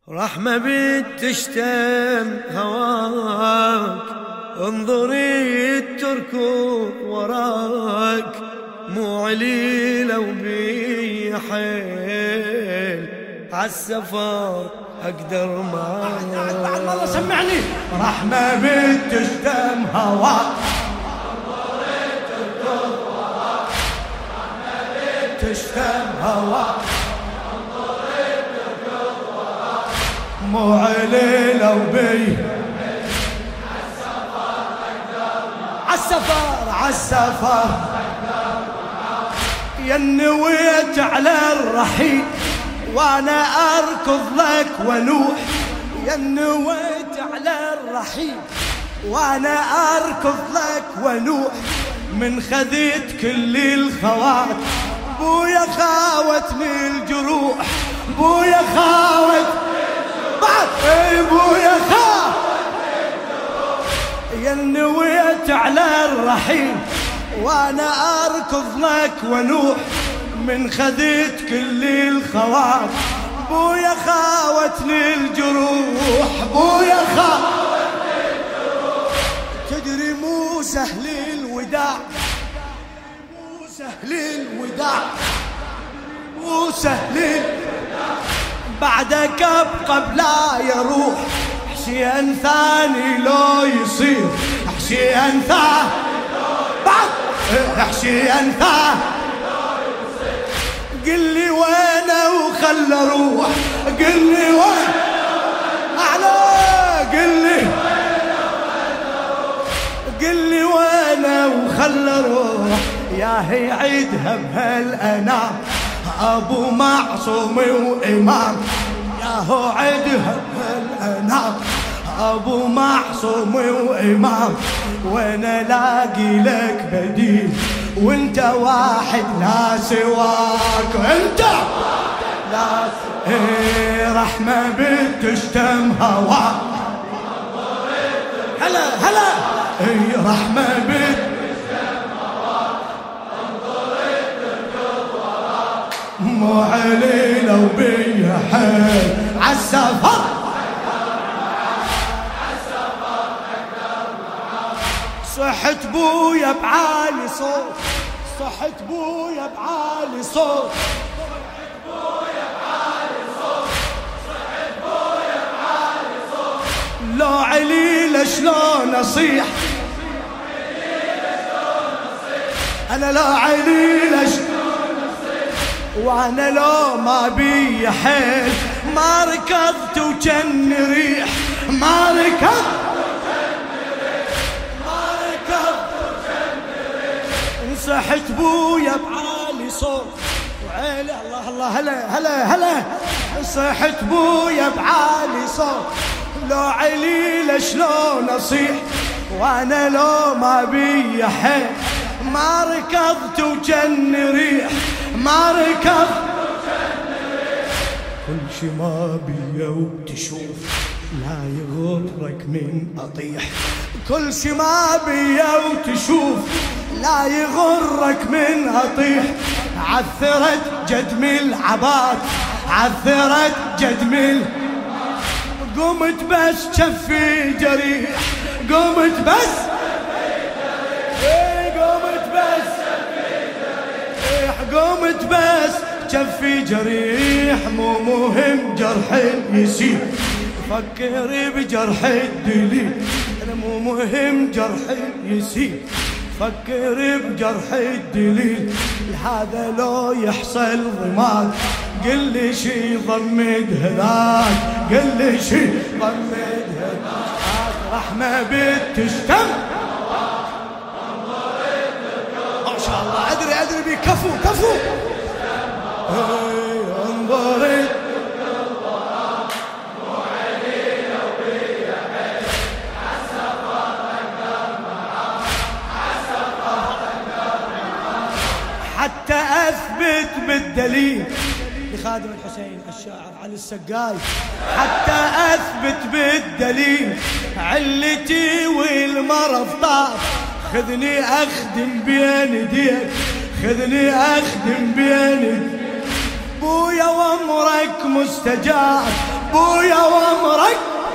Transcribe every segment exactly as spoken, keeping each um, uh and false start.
رحمة بنت تشتم هواك، انظري التركض وراك، مو علي لو بي حيل عالسفر اقدر معاك. بعد مرة سمعني. رحمة بنت تشتم هواك، انظري التركض وراك، رحمة بنت تشتم هواك، مو علي لو بي عالسفر عالسفر يا نويت على الرحيل وانا اركض لك ونوح، يا نويت على الرحيل وانا اركض لك ونوح، من خذيت كل الخوات بويا خاوتني الجروح، بويا خاوت بعد اي بويا خاوت يا نويت على الرحيل وانا اركض لك ونوح، من خذيت كل الخوات بويا خاوتني الجروح، بويا خاوتني الجروح. تدري مو سهل الوداع، مو سهل الوداع، مو سهل الوداع، بعدك ابقى بلا يروح، حسين ثاني لو يصير، حسين ثاني بعد حسين ثاني قل لي وينه وخل اروح، قل لي وين اعلى، قل لي قل لي وينه وخل اروح، يا هي عيدها بهالانام ابو معصوم وامام، يا هو عيدها بهالانام ابو معصوم وامام، وانا لاقي لك بديل وانت واحد لا سواك، انت لا سواك. ايه رحمة بنت تشتم هواك، هلا هلا ايه رحمة بنت تشتم هواك، مو علي لو بيا حيل عالسفر صحت بويا بعالي صوت، صحت بويا بعالي صوت، صحت بويا بعالي صوت، صحت بويا بعالي صوت، لو علي شلون اصيح، انا لو علي شلون اصيح، وانا لو ما بي حيل ما ركضت وجن ريح، ما ركضت صحت بويا بعالي صوت وعيلي الله الله هلا هلا هلا، صحت بويا بعالي صوت، لو علي شلون اصيح، وانا لو ما بي حيل ما ركضت وجن ريح، ما ركضت وجن ريح. كل شي ما بي وتشوف لا يغرك من اطيح، كل شي ما بي وتشوف لا يغرك من اطيح، عثرت جدم العباد، عثرت جدم العباد، قمت بس شفي جريح، قمت بس ايه قمت بس قمت بس شفي جريح، مو مهم جرح يسير، فكري بجرح الدليل، انا مو مهم جرح يسير، فكر بجرح الدليل، هذا لو يحصل ضماد، قل لي شي ضمد هذاك، قل لي شي ضمد هذاك. رحمة بنت تشتم ما شاء الله، ادري ادري بي كفو كفو انظرت حتى أثبت بالدليل لخادم الحسين الشاعر علي السقاي، حتى أثبت بالدليل علتي والمرض طار، خذني أخدم بين يديك، خذني أخدم بين يديك، بويا وامرك مستجاب، بويا وامرك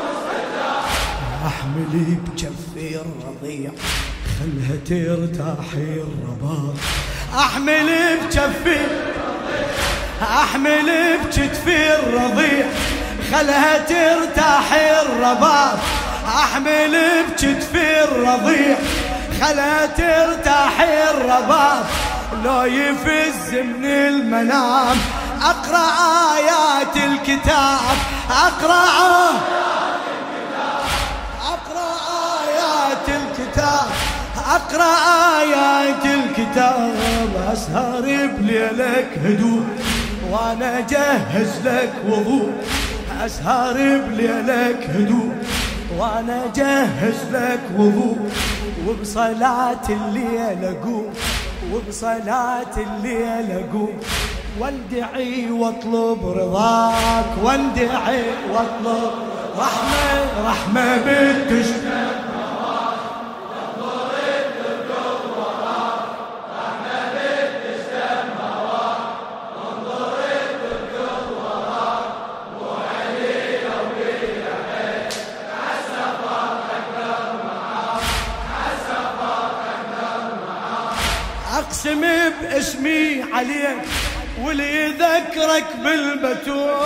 احملي بجفي الرضيع خلها ترتاحي الرباط احملي بجفي احملي بكتفي الرضيع خلها ترتاحي الرباط احملي بكتفي الرضيع خلها ترتاحي الرباط لو يفز من المنام اقرا ايات الكتاب اقرا اقرا ايات الكتاب اقرا ايات الكتاب اسهر بليلك هدوء وانا اجهز لك وضوء اسهر بليلك هدوء وانا اجهز لك وضوء وبصلاة الليل اقوم وبصلاة الليل اقوم واندعي واطلب رضاك واندعي واطلب رحمة رحمة بالتشفى اقسم باسمي عليك واللي يذكرك بالبتول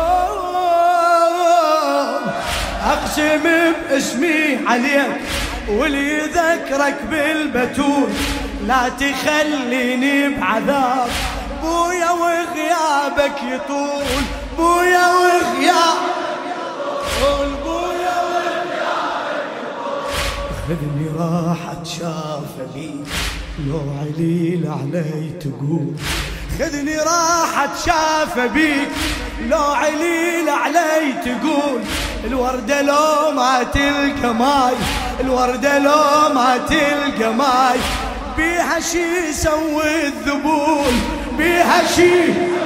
اقسم باسمي عليك واللي يذكرك بالبتول لا تخليني بعذاب بويا وغيابك يطول بويا وغيابك يطول بويا وغيابك يطول خذني راح اتشافى بيك لو عليل علي تقول خذني راح اتشافى بيك لو عليل علي تقول الوردة لو ما تلقى ماي الوردة لو ما تلقى ماي بيها شي يسوي الذبول بيها شي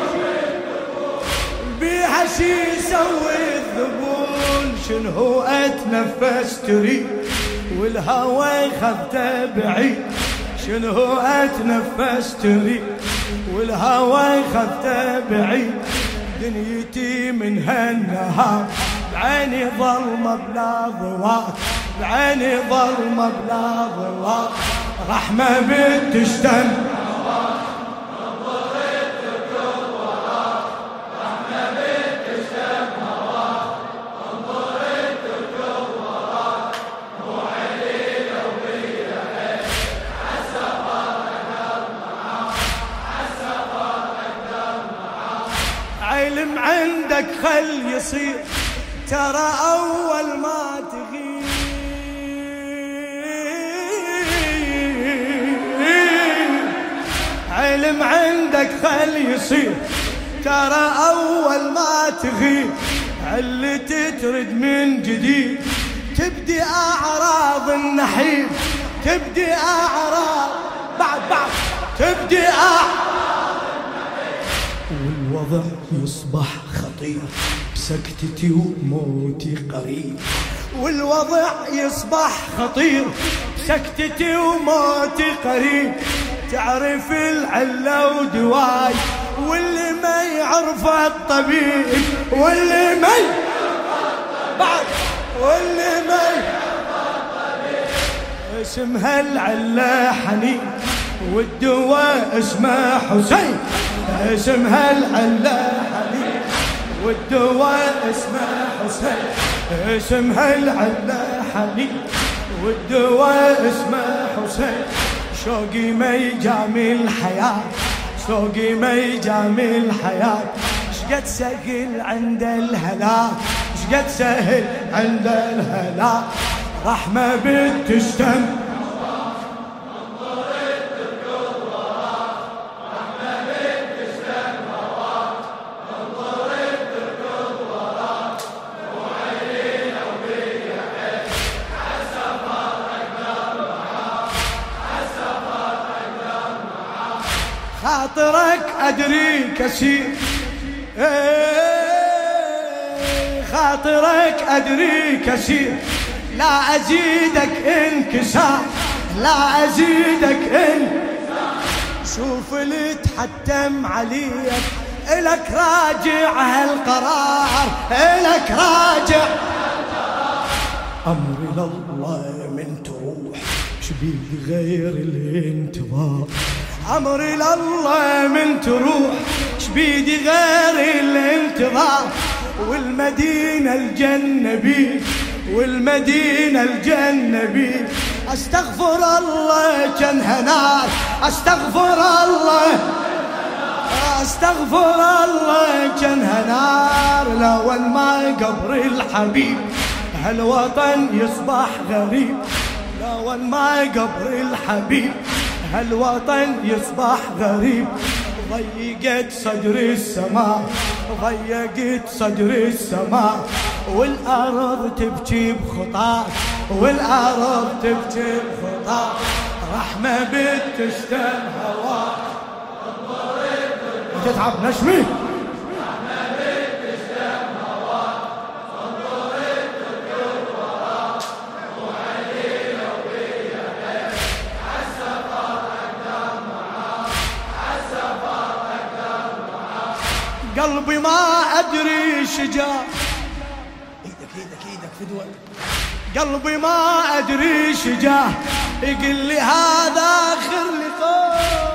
بيها شي يسوي الذبول شنو اتنفس تريد والهوى خذته بعيد شنو اتنفس تريد والهوى خذته بعيد دنيتي من هالنهار بعيني ظلمة بلا ضوء بعيني ظلمة بلا ضوء رحمة بتشتم علم عندك خل يصير ترى أول ما تغيب علم عندك خل يصير ترى أول ما تغيب اللي تترد من جديد تبدي أعراض النحيب تبدي أعراض بعد بعد تبدي أعراض والوضع يصبح خطير بسكتتي وموتي قريب والوضع يصبح خطير بسكتتي وموتي قريب تعرف العلة ودواي واللي ما يعرف الطبيب واللي ما بعد واللي ما يعرف الطبيب اسمها العلة حنين والدواء اسمه حسين اسمها العلة حنين والدواء اسمه حسين اسمها العلة حنين والدواء اسمه حسين شوقي ما يجامل الحياة شوقي ما يجامل الحياة شقد سهل عند الهلاك شقد سهل عند الهلاك رحمة بتشتم خاطرك أدري كثير خاطرك أدري كثير لا أزيدك انكسار لا أزيدك انكسار شوف اللي تحتم عليك إلك راجع هالقرار، إلك راجع. أمري لله من تروح شبيدي غير الانتظار، أمري لله من تروح شبيدي غير الانتظار. والمدينة الجنة بيك، والمدينة الجنة بيك. أستغفر الله جنها نار، أستغفر الله، أستغفر الله جنها نار. لو ما قبر الحبيب هالوطن يصبح غريب، لو ما قبر الحبيب هالوطن يصبح غريب. ضيقت صدر السماء، ضيقت صدر السماء، والأرض تبكي بخطاك، والأرض تبكي بخطاك. رحمة بتشتم هواك تتعب نشمي، قلبي ما أدري شجار. ايدك ايدك ايدك فدوة. قلبي ما أدري شجاه، يقول لي هذا آخر لقاء.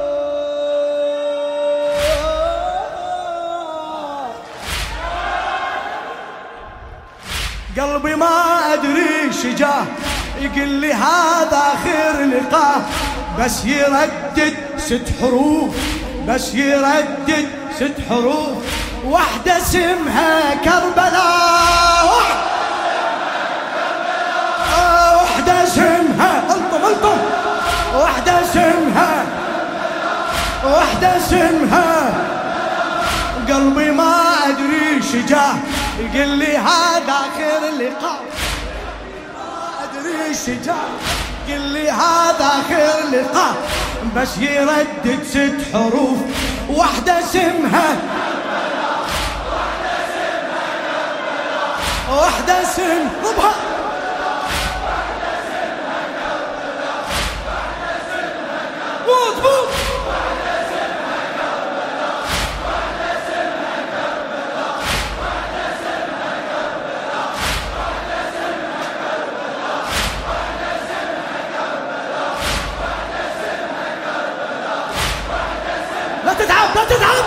قلبي ما أدري شجاه، يقول لي هذا آخر لقاء. بس يردد ست حروف، بس يردد ست حروف. واحدة اسمها كربلاء، واحدة اسمها الطم الطم، واحدة اسمها، واحدة اسمها. قلبي ما أدري شجاه، يقول لي هذا آخر لقاء. ما أدري شجاه، يقول لي هذا آخر لقاء. بس يردد ست حروف. واحدة اسمها، واحدة اسم ربها، بوط بوط. لا تتعب لا تتعب.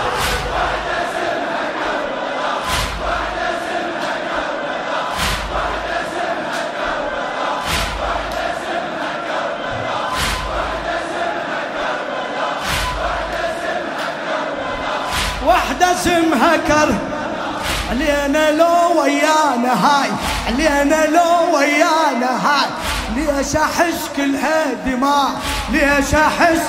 واحدة اسمها كر، علينا لو ويانا هاي، علينا لو ويانا هاي. ليش احس كلها دماء، ليش احس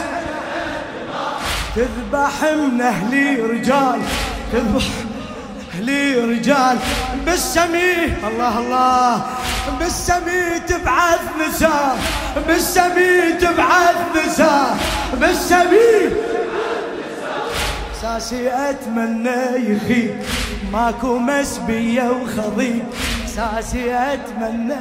تذبح من اهلي رجال، تذبح اهلي رجال. بالسمي الله الله، بالسمي تبعث نساء، بالسمي تبعث نساء، بالسمي. اساسي اتمنى يخيب، ماكو مسبية وخضيب. اساسي اتمنى،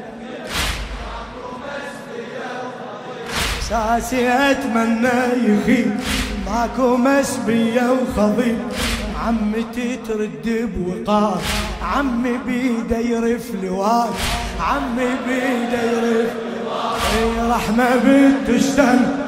اساسي اتمنى يخيب، ماكو مسبية وخضيب. عمتي ترد بوقار، عمي بيده يرف لوار، عمي بيده يرف لوار. اي رحمة بتشتم،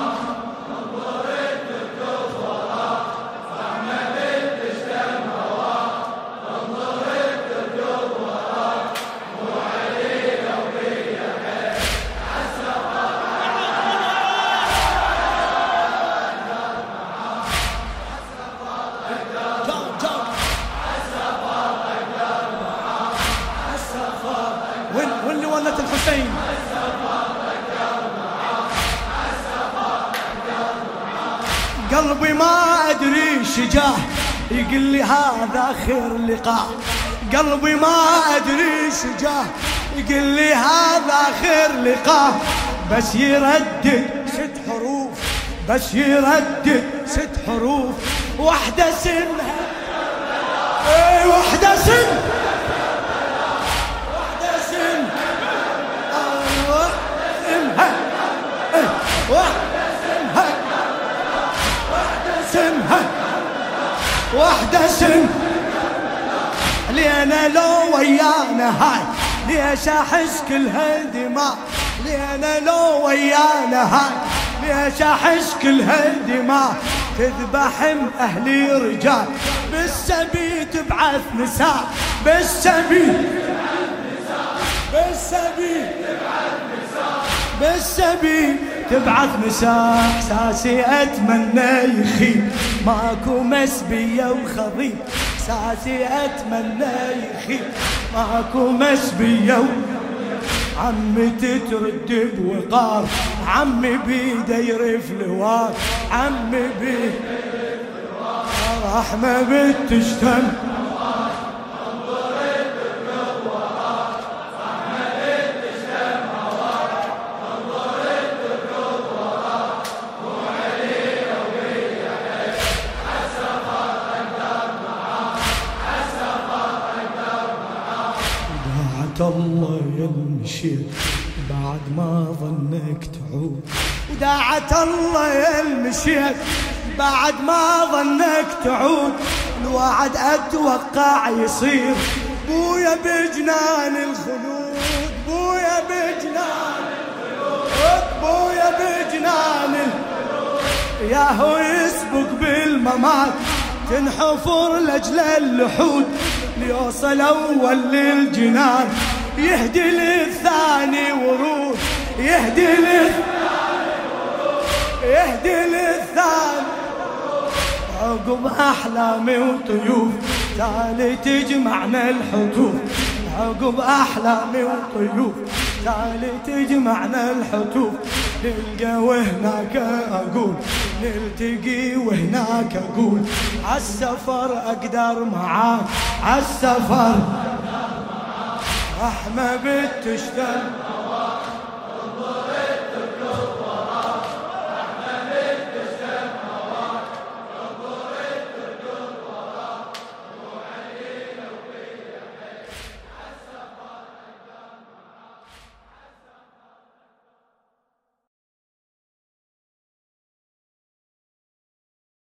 واللي ولت الحسين. قلبي ما أدري شجاه، يقول لي هذا آخر لقاء. قلبي ما أدري شجاه، يقول لي هذا آخر لقاء. بس يردد ست حروف، بس يردد ست حروف. واحدة اسمها، اي واحدة اسم، واحدة اسم، الله اسمها، واحدة اسمها، واحدة اسمها، لينا لو ويانا هاي ليش احس كل هالدماء لينا لو ويانا هاي ليش احس كل هالدماء تذبح اهلي رجال بالسبي تبعث نساء بالسبي بالسبي بالسبي تبعث نساء احساسي اتمنى يخيب ماكو مسبية وخضيب احساسي اتمنى يخيب ماكو مسبية عمتي ترد بوقار عمي بيده يرف لوار عمي بيده رحمة بتشتم الله يلمشيت بعد ما ظنك تعود وداعت الله يلمشيت بعد ما ظنك تعود الوعد اتوقع يصير بويا بجنان الخلود بويا بجنان الخلود بويا بجنان الخلود ياهو يسبق بالممات تنحفر لجل اللحود ليوصل اول للجنان يهدي للثاني ورود يهدي للثاني ورود يهدي للثاني عقب احلامي وطيوف تالي تجمعنا الحتوف عقب احلامي وطيوف تالي تجمعنا الحتوف نلقى وهناك اقول نلتقي وهناك اقول عالسفر اقدر معاك عالسفر رحمة بتشتم